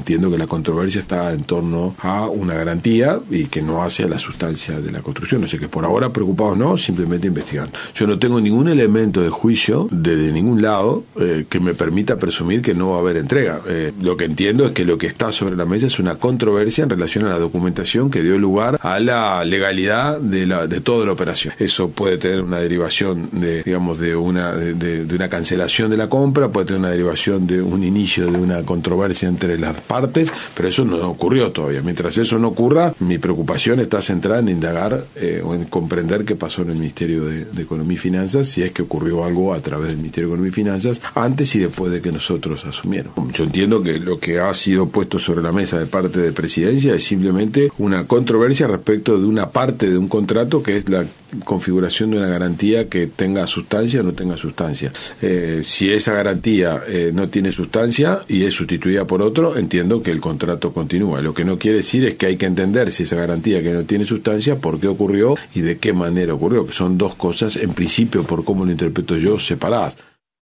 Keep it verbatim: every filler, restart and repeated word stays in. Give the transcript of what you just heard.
entiendo que la controversia está en torno a una garantía y que no hace a la sustancia de la construcción. O sea que por ahora preocupados no, simplemente investigando. Yo no tengo ningún elemento de juicio desde ningún lado eh, que me permita presumir que no va a haber entrega. Eh, lo que entiendo es que lo que está sobre la mesa es una controversia en relación a la documentación que dio lugar a la legalidad de, la, de toda la operación. Eso puede tener una derivación de, digamos, de una, de, de, de una cancelación de la compra, puede tener una derivación de un inicio de una controversia entre las partes, pero eso no ocurrió todavía. Mientras eso no ocurra, mi preocupación está centrada en indagar eh, o en comprender qué pasó en el Ministerio de, de Economía y Finanzas, si es que ocurrió algo a través del Ministerio de Economía y Finanzas antes y después de que nosotros asumieron. Yo entiendo que lo que ha sido puesto sobre la mesa de parte de Presidencia es simplemente una controversia respecto de una parte de un contrato que es la configuración de una garantía que tenga sustancia o no tenga sustancia. Eh, si esa garantía eh, no tiene sustancia y es sustituida por otro, entiendo que el contrato continúa. Lo que no quiere decir es que hay que entender si esa garantía que no tiene sustancia, por qué ocurrió y de qué manera ocurrió, que son dos cosas, en principio, por cómo lo interpreto yo, separadas.